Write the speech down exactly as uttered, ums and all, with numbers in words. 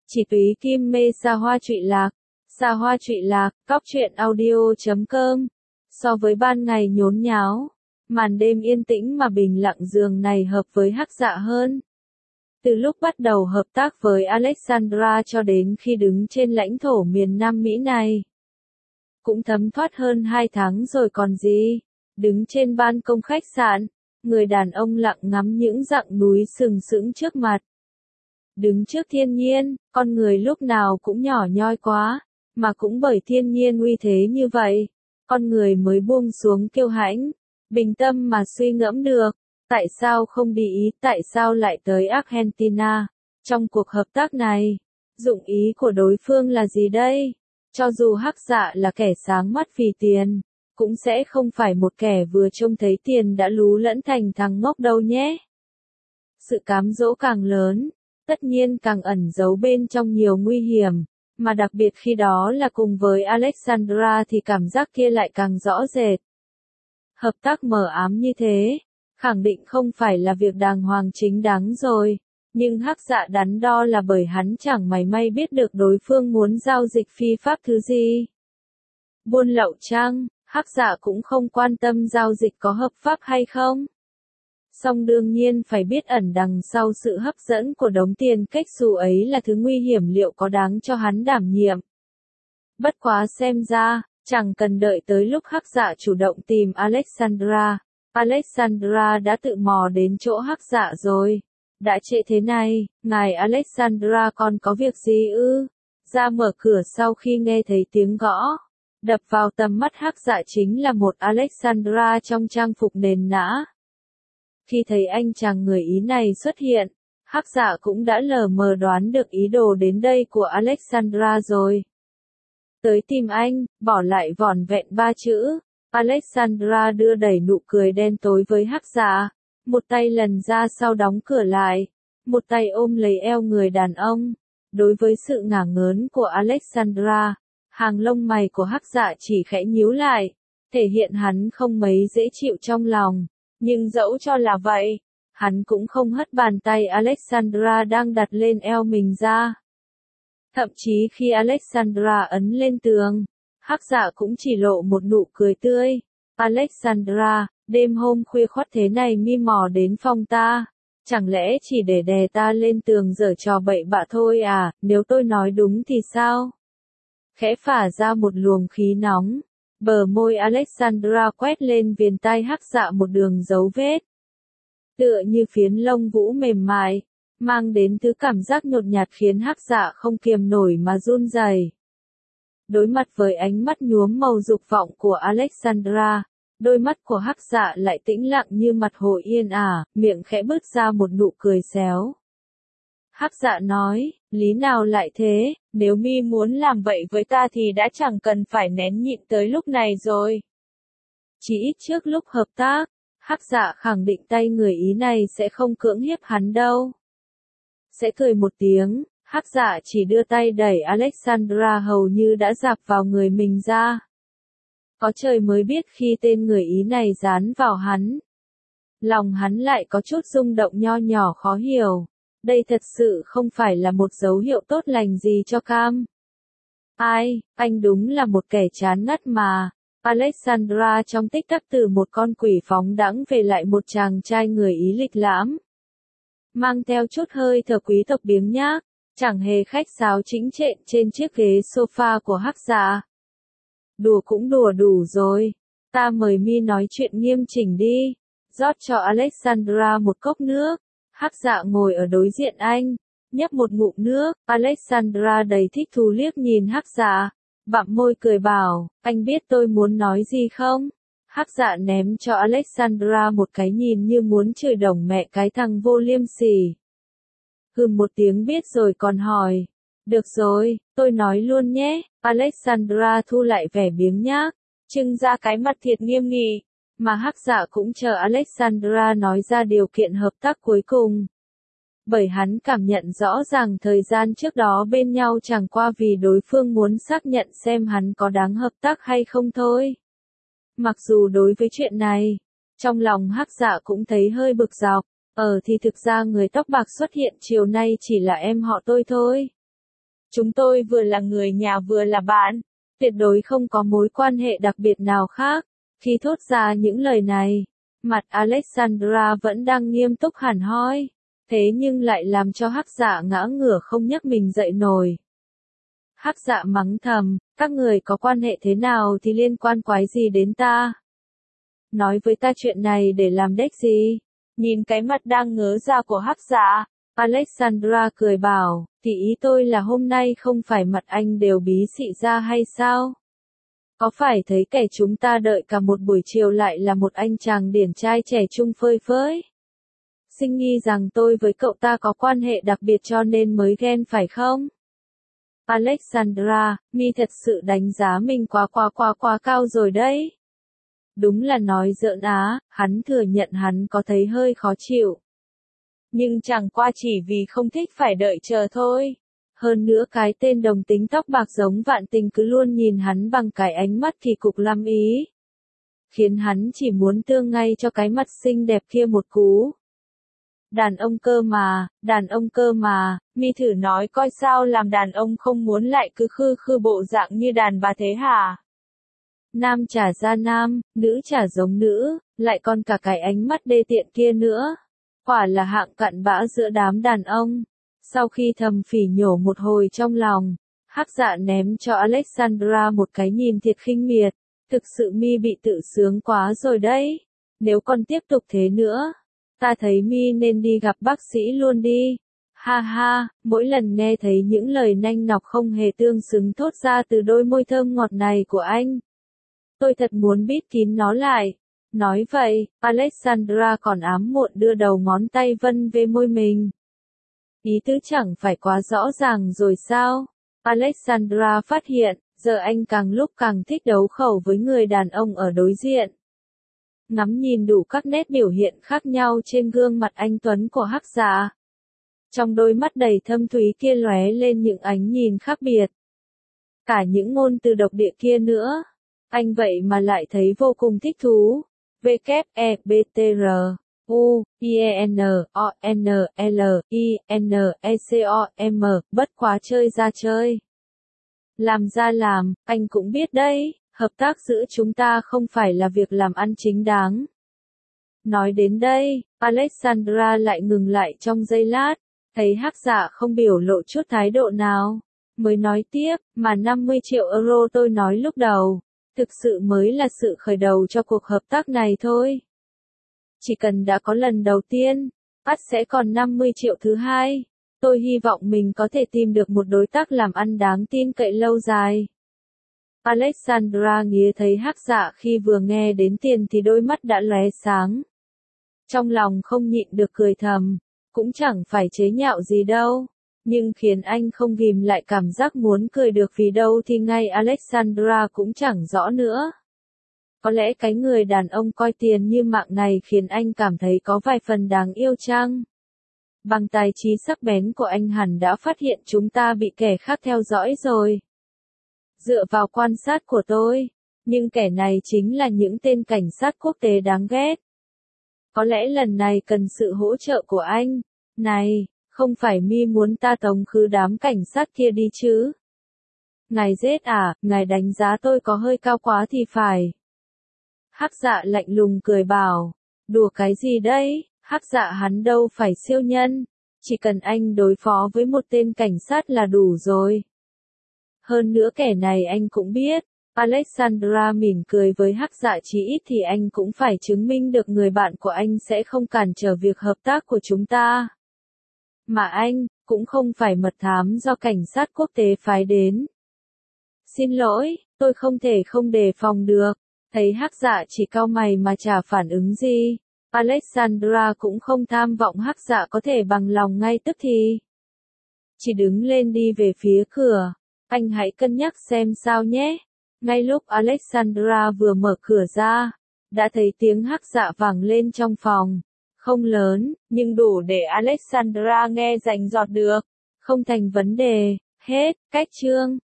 Chỉ túy kim mê xa hoa trụy lạc, xa hoa trụy lạc, cóc truyện audio chấm com. So với ban ngày nhốn nháo, màn đêm yên tĩnh mà bình lặng giường này hợp với Hắc Dạ hơn. Từ lúc bắt đầu hợp tác với Alexandra cho đến khi đứng trên lãnh thổ miền Nam Mỹ này, cũng thấm thoát hơn hai tháng rồi còn gì. Đứng trên ban công khách sạn, người đàn ông lặng ngắm những dặng núi sừng sững trước mặt. Đứng trước thiên nhiên, con người lúc nào cũng nhỏ nhoi quá, mà cũng bởi thiên nhiên uy thế như vậy, con người mới buông xuống kiêu hãnh, bình tâm mà suy ngẫm được, tại sao không đi ý, tại sao lại tới Argentina, trong cuộc hợp tác này, dụng ý của đối phương là gì đây? Cho dù Hắc Dạ là kẻ sáng mắt vì tiền, cũng sẽ không phải một kẻ vừa trông thấy tiền đã lú lẫn thành thằng ngốc đâu nhé. Sự cám dỗ càng lớn, tất nhiên càng ẩn giấu bên trong nhiều nguy hiểm, mà đặc biệt khi đó là cùng với Alexandra thì cảm giác kia lại càng rõ rệt. Hợp tác mờ ám như thế, khẳng định không phải là việc đàng hoàng chính đáng rồi, nhưng Hắc Dạ đắn đo là bởi hắn chẳng mảy may biết được đối phương muốn giao dịch phi pháp thứ gì. Buôn lậu chăng? Hắc Dạ cũng không quan tâm giao dịch có hợp pháp hay không. Song đương nhiên phải biết ẩn đằng sau sự hấp dẫn của đống tiền cách xù ấy là thứ nguy hiểm liệu có đáng cho hắn đảm nhiệm. Bất quá xem ra, chẳng cần đợi tới lúc Hắc Dạ chủ động tìm Alexandra, Alexandra đã tự mò đến chỗ Hắc Dạ rồi. Đã trễ thế này, ngài Alexandra còn có việc gì ư? Ra mở cửa sau khi nghe thấy tiếng gõ. Đập vào tầm mắt Hắc Dạ chính là một Alexandra trong trang phục nền nã. Khi thấy anh chàng người Ý này xuất hiện, Hắc Dạ cũng đã lờ mờ đoán được ý đồ đến đây của Alexandra rồi. Tới tìm anh, bỏ lại vỏn vẹn ba chữ. Alexandra đưa đẩy nụ cười đen tối với Hắc Dạ, một tay lần ra sau đóng cửa lại, một tay ôm lấy eo người đàn ông. Đối với sự ngả ngớn của Alexandra, hàng lông mày của Hắc Dạ chỉ khẽ nhíu lại, thể hiện hắn không mấy dễ chịu trong lòng. Nhưng dẫu cho là vậy, hắn cũng không hất bàn tay Alexandra đang đặt lên eo mình ra. Thậm chí khi Alexandra ấn lên tường, Hắc Dạ cũng chỉ lộ một nụ cười tươi. Alexandra, đêm hôm khuya khoắt thế này mi mò đến phòng ta, chẳng lẽ chỉ để đè ta lên tường giở trò bậy bạ thôi à, nếu tôi nói đúng thì sao? Khẽ phả ra một luồng khí nóng. Bờ môi Alexandra quét lên viền tai Hắc Dạ một đường dấu vết. Tựa như phiến lông vũ mềm mại, mang đến thứ cảm giác nhột nhạt khiến Hắc Dạ không kiềm nổi mà run rẩy. Đối mặt với ánh mắt nhuốm màu dục vọng của Alexandra, đôi mắt của Hắc Dạ lại tĩnh lặng như mặt hồ yên ả, miệng khẽ bứt ra một nụ cười xéo. Hắc Dạ nói, lý nào lại thế, nếu mi muốn làm vậy với ta thì đã chẳng cần phải nén nhịn tới lúc này rồi. Chỉ ít trước lúc hợp tác, Hắc Dạ khẳng định tay người Ý này sẽ không cưỡng hiếp hắn đâu. Sẽ cười một tiếng, Hắc Dạ chỉ đưa tay đẩy Alexandra hầu như đã dạp vào người mình ra. Có trời mới biết khi tên người Ý này dán vào hắn, lòng hắn lại có chút rung động nho nhỏ khó hiểu. Đây thật sự không phải là một dấu hiệu tốt lành gì cho Cam. Ai, anh đúng là một kẻ chán ngắt mà. Alexandra trong tích tắc từ một con quỷ phóng đãng về lại một chàng trai người Ý lịch lãm. Mang theo chút hơi thở quý tộc biếng nhác, chẳng hề khách sáo chính trện trên chiếc ghế sofa của Hắc Dạ. Đùa cũng đùa đủ rồi. Ta mời mi nói chuyện nghiêm chỉnh đi. Rót cho Alexandra một cốc nước. Hắc Dạ ngồi ở đối diện anh, nhấp một ngụm nước, Alexandra đầy thích thú liếc nhìn Hắc Dạ, bặm môi cười bảo, anh biết tôi muốn nói gì không? Hắc Dạ ném cho Alexandra một cái nhìn như muốn chửi đồng mẹ cái thằng vô liêm sỉ. Hừm một tiếng biết rồi còn hỏi, được rồi, tôi nói luôn nhé. Alexandra thu lại vẻ biếng nhác, trưng ra cái mặt thiệt nghiêm nghị. Mà Hắc Dạ cũng chờ Alexandra nói ra điều kiện hợp tác cuối cùng. Bởi hắn cảm nhận rõ ràng thời gian trước đó bên nhau chẳng qua vì đối phương muốn xác nhận xem hắn có đáng hợp tác hay không thôi. Mặc dù đối với chuyện này, trong lòng Hắc Dạ cũng thấy hơi bực dọc, ờ thì thực ra người tóc bạc xuất hiện chiều nay chỉ là em họ tôi thôi. Chúng tôi vừa là người nhà vừa là bạn. Tuyệt đối không có mối quan hệ đặc biệt nào khác. Khi thốt ra những lời này, mặt Alexandra vẫn đang nghiêm túc hẳn hoi. Thế nhưng lại làm cho Hắc Dạ ngã ngửa không nhấc mình dậy nổi. Hắc Dạ mắng thầm, các người có quan hệ thế nào thì liên quan quái gì đến ta? Nói với ta chuyện này để làm đếch gì? Nhìn cái mặt đang ngớ ra của Hắc Dạ, Alexandra cười bảo, thì ý tôi là hôm nay không phải mặt anh đều bí xị ra hay sao? Có phải thấy kẻ chúng ta đợi cả một buổi chiều lại là một anh chàng điển trai trẻ trung phơi phới? Sinh nghi rằng tôi với cậu ta có quan hệ đặc biệt cho nên mới ghen phải không? Alexandra, mi thật sự đánh giá mình quá quá quá quá cao rồi đấy. Đúng là nói giỡn á, hắn thừa nhận hắn có thấy hơi khó chịu. Nhưng chẳng qua chỉ vì không thích phải đợi chờ thôi. Hơn nữa cái tên đồng tính tóc bạc giống Vạn Tình cứ luôn nhìn hắn bằng cái ánh mắt kỳ cục lắm ý. Khiến hắn chỉ muốn tương ngay cho cái mặt xinh đẹp kia một cú. Đàn ông cơ mà, đàn ông cơ mà, mi thử nói coi sao làm đàn ông không muốn lại cứ khư khư bộ dạng như đàn bà thế hả? Nam trả ra nam, nữ trả giống nữ, lại còn cả cái ánh mắt đê tiện kia nữa. Quả là hạng cặn bã giữa đám đàn ông. Sau khi thầm phỉ nhổ một hồi trong lòng, Hắc Dạ ném cho Alexandra một cái nhìn thiệt khinh miệt. Thực sự mi bị tự sướng quá rồi đấy. Nếu còn tiếp tục thế nữa, ta thấy mi nên đi gặp bác sĩ luôn đi. Ha ha, mỗi lần nghe thấy những lời nanh nọc không hề tương xứng thốt ra từ đôi môi thơm ngọt này của anh, tôi thật muốn bít kín nó lại. Nói vậy, Alexandra còn ám muộn đưa đầu ngón tay vân về môi mình. Ý tứ chẳng phải quá rõ ràng rồi sao? Alexandra phát hiện, giờ anh càng lúc càng thích đấu khẩu với người đàn ông ở đối diện. Ngắm nhìn đủ các nét biểu hiện khác nhau trên gương mặt anh tuấn của Hắc Dạ. Trong đôi mắt đầy thâm thúy kia lóe lên những ánh nhìn khác biệt. Cả những ngôn từ độc địa kia nữa. Anh vậy mà lại thấy vô cùng thích thú. W E B T R U I E N O N L I N E C O M, bất quá chơi ra chơi. Làm ra làm, anh cũng biết đấy, hợp tác giữa chúng ta không phải là việc làm ăn chính đáng. Nói đến đây, Alexandra lại ngừng lại trong giây lát, thấy Hắc Dạ không biểu lộ chút thái độ nào. Mới nói tiếp, mà năm mươi triệu euro tôi nói lúc đầu, thực sự mới là sự khởi đầu cho cuộc hợp tác này thôi. Chỉ cần đã có lần đầu tiên, ắt sẽ còn năm mươi triệu thứ hai. Tôi hy vọng mình có thể tìm được một đối tác làm ăn đáng tin cậy lâu dài. Alexandra nghe thấy Hắc Dạ khi vừa nghe đến tiền thì đôi mắt đã lóe sáng. Trong lòng không nhịn được cười thầm, cũng chẳng phải chế nhạo gì đâu. Nhưng khiến anh không ghìm lại cảm giác muốn cười được vì đâu thì ngay Alexandra cũng chẳng rõ nữa. Có lẽ cái người đàn ông coi tiền như mạng này khiến anh cảm thấy có vài phần đáng yêu chăng? Bằng tài trí sắc bén của anh hẳn đã phát hiện chúng ta bị kẻ khác theo dõi rồi. Dựa vào quan sát của tôi, nhưng kẻ này chính là những tên cảnh sát quốc tế đáng ghét. Có lẽ lần này cần sự hỗ trợ của anh. Này, không phải mi muốn ta tống khứ đám cảnh sát kia đi chứ? Ngài giết à, ngài đánh giá tôi có hơi cao quá thì phải. Hắc Dạ lạnh lùng cười bảo, đùa cái gì đấy, Hắc Dạ hắn đâu phải siêu nhân, chỉ cần anh đối phó với một tên cảnh sát là đủ rồi. Hơn nữa kẻ này anh cũng biết. Alexandra mỉm cười với Hắc Dạ, chí ít thì anh cũng phải chứng minh được người bạn của anh sẽ không cản trở việc hợp tác của chúng ta. Mà anh, cũng không phải mật thám do cảnh sát quốc tế phái đến. Xin lỗi, tôi không thể không đề phòng được. Thấy Hắc Dạ chỉ cau mày mà chả phản ứng gì. Alexandra cũng không tham vọng Hắc Dạ có thể bằng lòng ngay tức thì. Chỉ đứng lên đi về phía cửa. Anh hãy cân nhắc xem sao nhé. Ngay lúc Alexandra vừa mở cửa ra, đã thấy tiếng Hắc Dạ vang lên trong phòng. Không lớn, nhưng đủ để Alexandra nghe rành rọt được. Không thành vấn đề. Hết, cách chương.